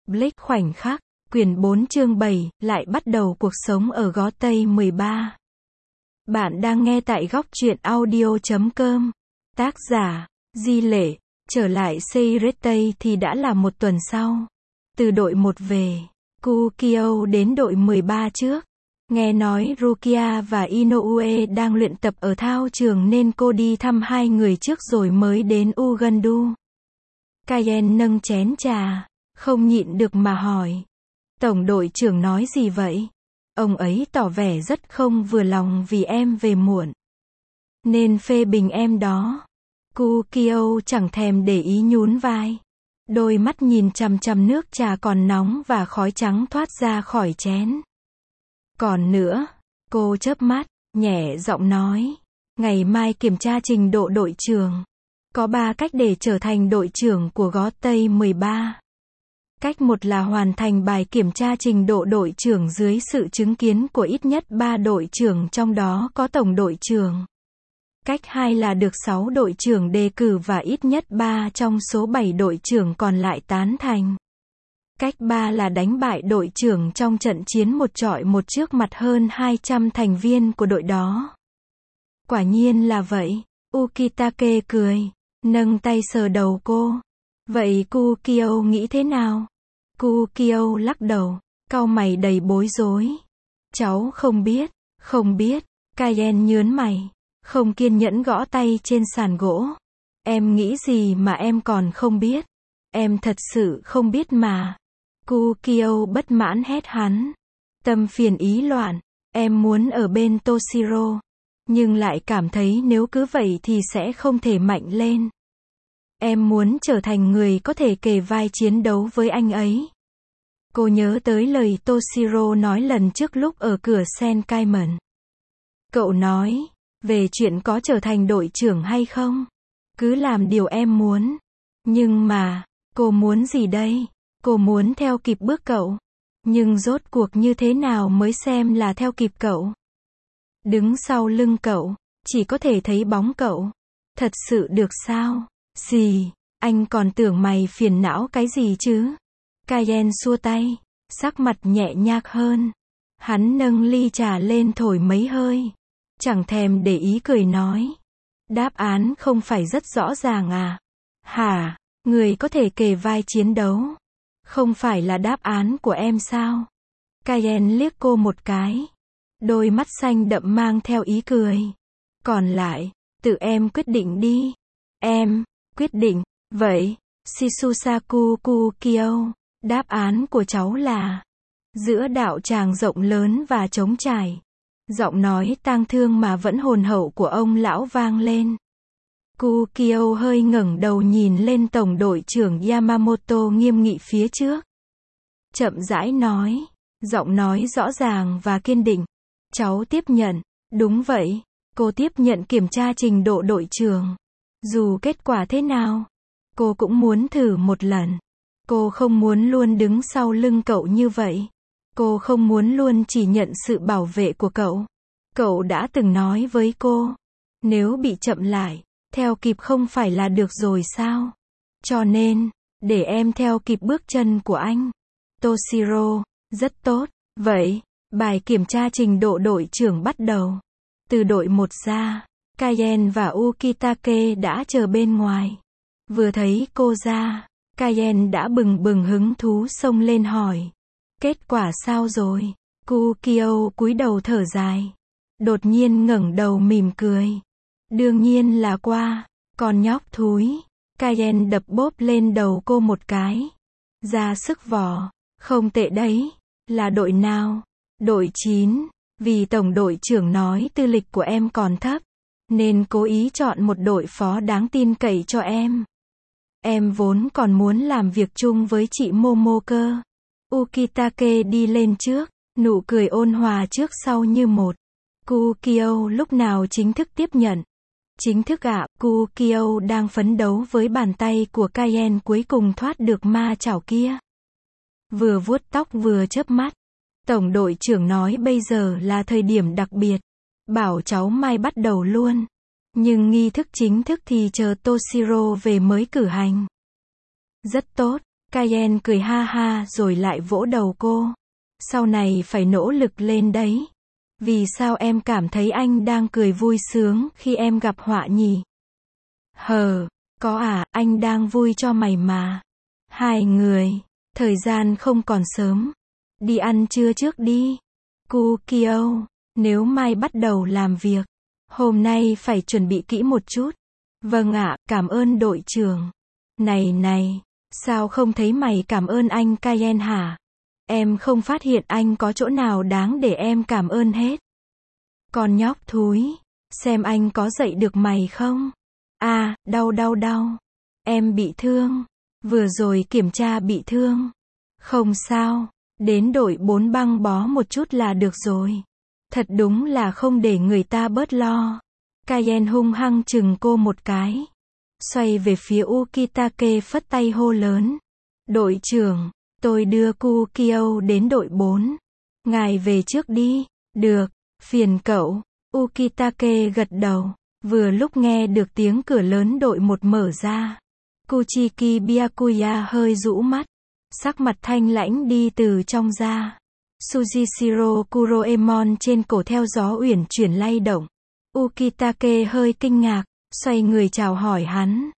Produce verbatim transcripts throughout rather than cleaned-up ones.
Blake khoảnh khắc, quyển bốn chương bảy, lại bắt đầu cuộc sống ở Gó Tây mười ba. Bạn đang nghe tại góc truyện audio chấm com. Tác giả, Di Lệ, trở lại Seiretei thì đã là một tuần sau. Từ đội một về, Kukio đến đội mười ba trước. Nghe nói Rukia và Inoue đang luyện tập ở thao trường nên cô đi thăm hai người trước rồi mới đến Ugandu. Kaien nâng chén trà, không nhịn được mà hỏi. Tổng đội trưởng nói gì vậy? Ông ấy tỏ vẻ rất không vừa lòng vì em về muộn, nên phê bình em đó. Kukio chẳng thèm để ý nhún vai. Đôi mắt nhìn chằm chằm nước trà còn nóng và khói trắng thoát ra khỏi chén. Còn nữa, cô chớp mắt, nhẹ giọng nói. Ngày mai kiểm tra trình độ đội trưởng. Có ba cách để trở thành đội trưởng của Gó Tây mười ba. Cách một là hoàn thành bài kiểm tra trình độ đội trưởng dưới sự chứng kiến của ít nhất ba đội trưởng, trong đó có tổng đội trưởng. Cách hai là được sáu đội trưởng đề cử và ít nhất ba trong số bảy đội trưởng còn lại tán thành. Cách ba là đánh bại đội trưởng trong trận chiến một chọi một trước mặt hơn hai trăm thành viên của đội đó. Quả nhiên là vậy, Ukitake cười, nâng tay sờ đầu cô. Vậy Kukio nghĩ thế nào? Kukio lắc đầu, cau mày đầy bối rối. Cháu không biết, không biết. Kaien nhớn mày, không kiên nhẫn gõ tay trên sàn gỗ. Em nghĩ gì mà em còn không biết? Em thật sự không biết mà. Kukio bất mãn hét hắn. Tâm phiền ý loạn, em muốn ở bên Toshiro, nhưng lại cảm thấy nếu cứ vậy thì sẽ không thể mạnh lên. Em muốn trở thành người có thể kề vai chiến đấu với anh ấy. Cô nhớ tới lời Toshiro nói lần trước lúc ở cửa Senkaimen. Cậu nói, về chuyện có trở thành đội trưởng hay không, cứ làm điều em muốn. Nhưng mà, cô muốn gì đây? Cô muốn theo kịp bước cậu. Nhưng rốt cuộc như thế nào mới xem là theo kịp cậu? Đứng sau lưng cậu, chỉ có thể thấy bóng cậu. Thật sự được sao? Gì? Anh còn tưởng mày phiền não cái gì chứ? Kaien xua tay, sắc mặt nhẹ nhác hơn. Hắn nâng ly trà lên thổi mấy hơi, chẳng thèm để ý cười nói. Đáp án không phải rất rõ ràng à? Hả? Người có thể kề vai chiến đấu, không phải là đáp án của em sao? Kaien liếc cô một cái. Đôi mắt xanh đậm mang theo ý cười. Còn lại, tự em quyết định đi. Em, quyết định. Vậy, Shisusaku Kukio, đáp án của cháu là giữa đạo tràng rộng lớn và trống trải. Giọng nói tang thương mà vẫn hồn hậu của ông lão vang lên. Kukio hơi ngẩng đầu nhìn lên tổng đội trưởng Yamamoto nghiêm nghị phía trước. Chậm rãi nói, giọng nói rõ ràng và kiên định. Cháu tiếp nhận. Đúng vậy, cô tiếp nhận kiểm tra trình độ đội trưởng. Dù kết quả thế nào, cô cũng muốn thử một lần. Cô không muốn luôn đứng sau lưng cậu như vậy. Cô không muốn luôn chỉ nhận sự bảo vệ của cậu. Cậu đã từng nói với cô, nếu bị chậm lại, theo kịp không phải là được rồi sao? Cho nên, để em theo kịp bước chân của anh. Toshiro, rất tốt. Vậy, bài kiểm tra trình độ đội trưởng bắt đầu. Từ đội một ra, Kaien và Ukitake đã chờ bên ngoài. Vừa thấy cô ra, Kaien đã bừng bừng hứng thú xông lên hỏi. Kết quả sao rồi? Kukio cúi đầu thở dài. Đột nhiên ngẩng đầu mỉm cười. Đương nhiên là qua, con nhóc thúi. Kaien đập bốp lên đầu cô một cái. Ra sức vò. Không tệ đấy. Là đội nào? Đội chín. Vì tổng đội trưởng nói tư lịch của em còn thấp, nên cố ý chọn một đội phó đáng tin cậy cho em. Em vốn còn muốn làm việc chung với chị Momo cơ. Ukitake đi lên trước, nụ cười ôn hòa trước sau như một. Kukio lúc nào chính thức tiếp nhận? Chính thức ạ, à, Kukio đang phấn đấu với bàn tay của Kaien cuối cùng thoát được ma chảo kia. Vừa vuốt tóc vừa chớp mắt. Tổng đội trưởng nói bây giờ là thời điểm đặc biệt. Bảo cháu mai bắt đầu luôn. Nhưng nghi thức chính thức thì chờ Toshiro về mới cử hành. Rất tốt, Cayenne cười ha ha rồi lại vỗ đầu cô. Sau này phải nỗ lực lên đấy. Vì sao em cảm thấy anh đang cười vui sướng khi em gặp họa nhỉ? Hờ, có à, anh đang vui cho mày mà. Hai người, thời gian không còn sớm. Đi ăn trưa trước đi. Kukio, nếu mai bắt đầu làm việc, hôm nay phải chuẩn bị kỹ một chút. Vâng ạ, cảm ơn đội trưởng. Này này, sao không thấy mày cảm ơn anh Cayenne hả? Em không phát hiện anh có chỗ nào đáng để em cảm ơn hết. Con nhóc thúi, xem anh có dạy được mày không? À, đau đau đau. Em bị thương. Vừa rồi kiểm tra bị thương. Không sao, đến đội bốn băng bó một chút là được rồi. Thật đúng là không để người ta bớt lo. Cayenne hung hăng chừng cô một cái. Xoay về phía Ukitake phất tay hô lớn. Đội trưởng, tôi đưa Kukio đến đội bốn. Ngài về trước đi. Được, phiền cậu. Ukitake gật đầu. Vừa lúc nghe được tiếng cửa lớn đội một mở ra. Kuchiki Byakuya hơi rũ mắt. Sắc mặt thanh lãnh đi từ trong ra. Sujishiro Kuroemon trên cổ theo gió uyển chuyển lay động. Ukitake hơi kinh ngạc, xoay người chào hỏi hắn.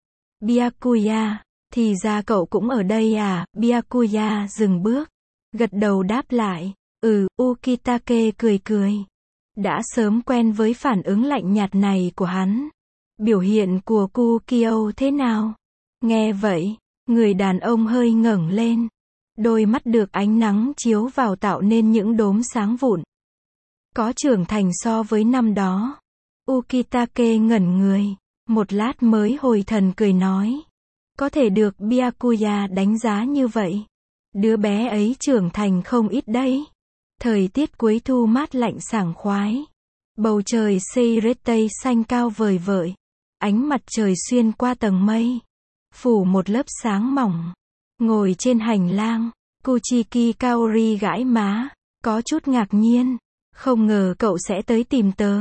Byakuya, thì ra cậu cũng ở đây à? Byakuya dừng bước, gật đầu đáp lại. Ừ, Ukitake cười cười. Đã sớm quen với phản ứng lạnh nhạt này của hắn. Biểu hiện của Kukio thế nào? Nghe vậy, người đàn ông hơi ngẩng lên. Đôi mắt được ánh nắng chiếu vào tạo nên những đốm sáng vụn. Có trưởng thành so với năm đó. Ukitake ngẩn người. Một lát mới hồi thần cười nói. Có thể được Byakuya đánh giá như vậy. Đứa bé ấy trưởng thành không ít đấy. Thời tiết cuối thu mát lạnh sảng khoái. Bầu trời Seirete xanh cao vời vợi. Ánh mặt trời xuyên qua tầng mây. Phủ một lớp sáng mỏng. Ngồi trên hành lang, Kuchiki Kaori gãi má. Có chút ngạc nhiên. Không ngờ cậu sẽ tới tìm tớ.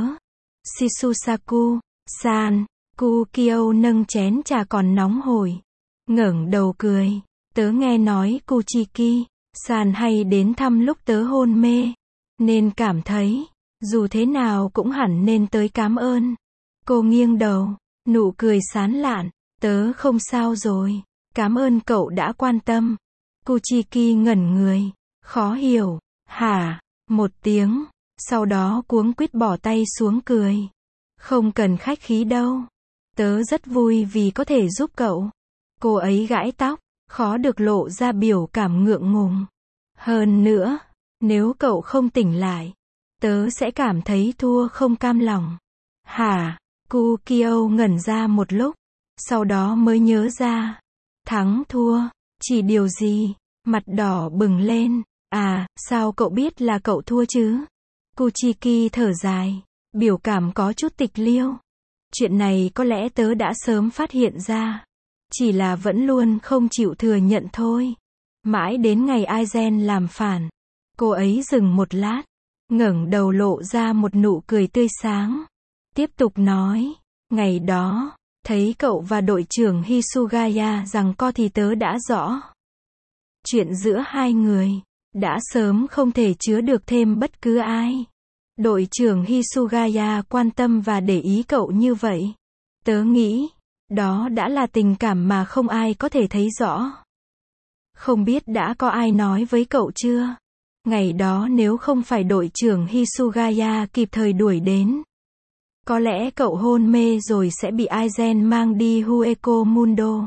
Shisusaku, san, Kukio nâng chén trà còn nóng hổi. Ngẩng đầu cười. Tớ nghe nói Kuchiki, san hay đến thăm lúc tớ hôn mê. Nên cảm thấy, dù thế nào cũng hẳn nên tới cám ơn. Cô nghiêng đầu, nụ cười sán lạn. Tớ không sao rồi. Cảm ơn cậu đã quan tâm. Kuchiki ngẩn người. Khó hiểu. Hả? Một tiếng. Sau đó cuống quýt bỏ tay xuống cười. Không cần khách khí đâu. Tớ rất vui vì có thể giúp cậu. Cô ấy gãi tóc. Khó được lộ ra biểu cảm ngượng ngùng. Hơn nữa, nếu cậu không tỉnh lại, tớ sẽ cảm thấy thua không cam lòng. Hả? Kukio ngẩn ra một lúc. Sau đó mới nhớ ra. Thắng thua. Chỉ điều gì? Mặt đỏ bừng lên. À, sao cậu biết là cậu thua chứ? Kuchiki thở dài. Biểu cảm có chút tịch liêu. Chuyện này có lẽ tớ đã sớm phát hiện ra. Chỉ là vẫn luôn không chịu thừa nhận thôi. Mãi đến ngày Aizen làm phản. Cô ấy dừng một lát. Ngẩng đầu lộ ra một nụ cười tươi sáng. Tiếp tục nói. Ngày đó, thấy cậu và đội trưởng Hisugaya rằng co thì tớ đã rõ. Chuyện giữa hai người, đã sớm không thể chứa được thêm bất cứ ai. Đội trưởng Hisugaya quan tâm và để ý cậu như vậy. Tớ nghĩ, đó đã là tình cảm mà không ai có thể thấy rõ. Không biết đã có ai nói với cậu chưa? Ngày đó nếu không phải đội trưởng Hisugaya kịp thời đuổi đến, có lẽ cậu hôn mê rồi sẽ bị Aizen mang đi Hueco Mundo.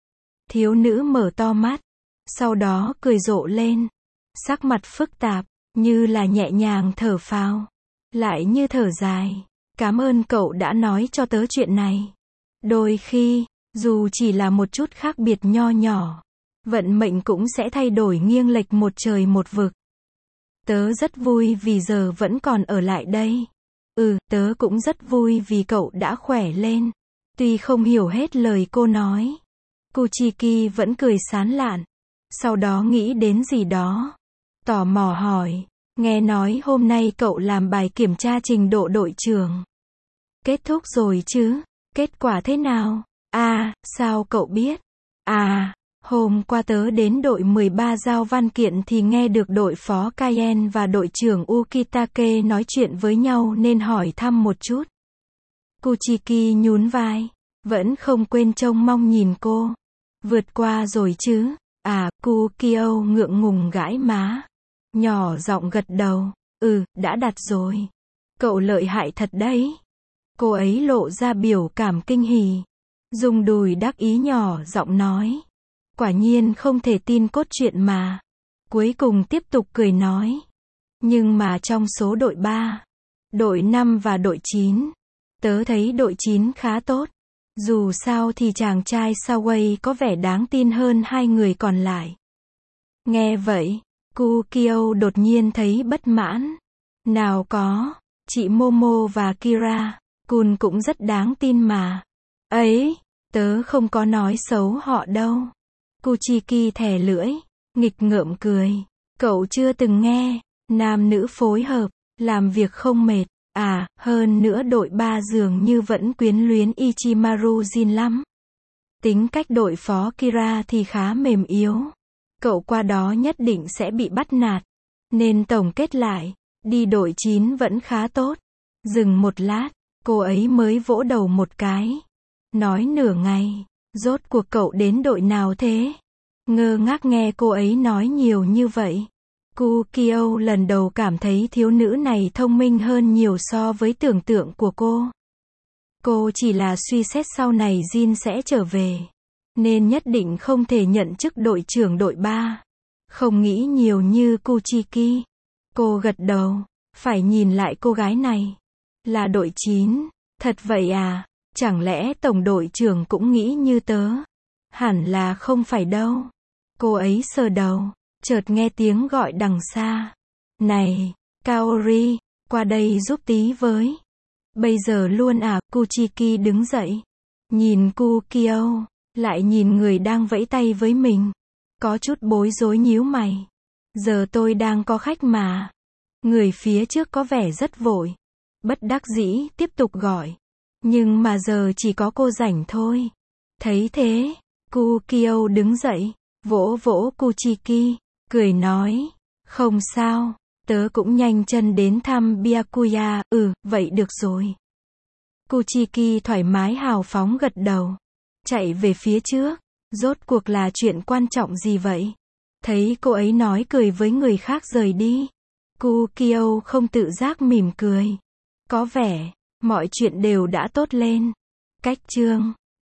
Thiếu nữ mở to mắt, sau đó cười rộ lên. Sắc mặt phức tạp, như là nhẹ nhàng thở phào, lại như thở dài. Cảm ơn cậu đã nói cho tớ chuyện này. Đôi khi, dù chỉ là một chút khác biệt nho nhỏ, vận mệnh cũng sẽ thay đổi nghiêng lệch một trời một vực. Tớ rất vui vì giờ vẫn còn ở lại đây. Ừ, tớ cũng rất vui vì cậu đã khỏe lên. Tuy không hiểu hết lời cô nói, Kuchiki vẫn cười sán lạn. Sau đó nghĩ đến gì đó. Tò mò hỏi. Nghe nói hôm nay cậu làm bài kiểm tra trình độ đội trưởng. Kết thúc rồi chứ? Kết quả thế nào? À, sao cậu biết? À, Hôm qua tớ đến đội mười ba giao văn kiện thì nghe được đội phó Kaien và đội trưởng Ukitake nói chuyện với nhau nên hỏi thăm một chút. Kuchiki nhún vai. Vẫn không quên trông mong nhìn cô. Vượt qua rồi chứ? À, Kukio ngượng ngùng gãi má. Nhỏ giọng gật đầu. Ừ, đã đặt rồi. Cậu lợi hại thật đấy. Cô ấy lộ ra biểu cảm kinh hỉ. Dùng đùi đắc ý nhỏ giọng nói. Quả nhiên không thể tin cốt truyện mà. Cuối cùng tiếp tục cười nói. Nhưng mà trong số đội ba, đội năm và đội chín, tớ thấy đội chín khá tốt. Dù sao thì chàng trai Saway có vẻ đáng tin hơn hai người còn lại. Nghe vậy, Kukio đột nhiên thấy bất mãn. Nào có, chị Momo và Kira Kun cũng rất đáng tin mà. Ấy, tớ không có nói xấu họ đâu. Kuchiki thè lưỡi, nghịch ngợm cười. Cậu chưa từng nghe, nam nữ phối hợp, làm việc không mệt. À, hơn nữa đội ba dường như vẫn quyến luyến Ichimaru Jin lắm. Tính cách đội phó Kira thì khá mềm yếu. Cậu qua đó nhất định sẽ bị bắt nạt. Nên tổng kết lại, đi đội chín vẫn khá tốt. Dừng một lát, cô ấy mới vỗ đầu một cái. Nói nửa ngày, rốt cuộc cậu đến đội nào thế? Ngơ ngác nghe cô ấy nói nhiều như vậy. Kukio lần đầu cảm thấy thiếu nữ này thông minh hơn nhiều so với tưởng tượng của cô. Cô chỉ là suy xét sau này Jin sẽ trở về, nên nhất định không thể nhận chức đội trưởng đội ba. Không nghĩ nhiều như Kuchiki. Cô gật đầu, phải nhìn lại cô gái này. Là đội chín, thật vậy à? Chẳng lẽ tổng đội trưởng cũng nghĩ như tớ? Hẳn là không phải đâu. Cô ấy sờ đầu, chợt nghe tiếng gọi đằng xa. Này, Kaori, qua đây giúp tí với. Bây giờ luôn à? Kuchiki đứng dậy. Nhìn Kukio, lại nhìn người đang vẫy tay với mình. Có chút bối rối nhíu mày. Giờ tôi đang có khách mà. Người phía trước có vẻ rất vội. Bất đắc dĩ, tiếp tục gọi. Nhưng mà giờ chỉ có cô rảnh thôi. Thấy thế, Kukio đứng dậy, vỗ vỗ Kuchiki, cười nói. Không sao, tớ cũng nhanh chân đến thăm Byakuya, ừ, vậy được rồi. Kuchiki thoải mái hào phóng gật đầu. Chạy về phía trước, rốt cuộc là chuyện quan trọng gì vậy? Thấy cô ấy nói cười với người khác rời đi. Kukio không tự giác mỉm cười. Có vẻ, mọi chuyện đều đã tốt lên. Cách chương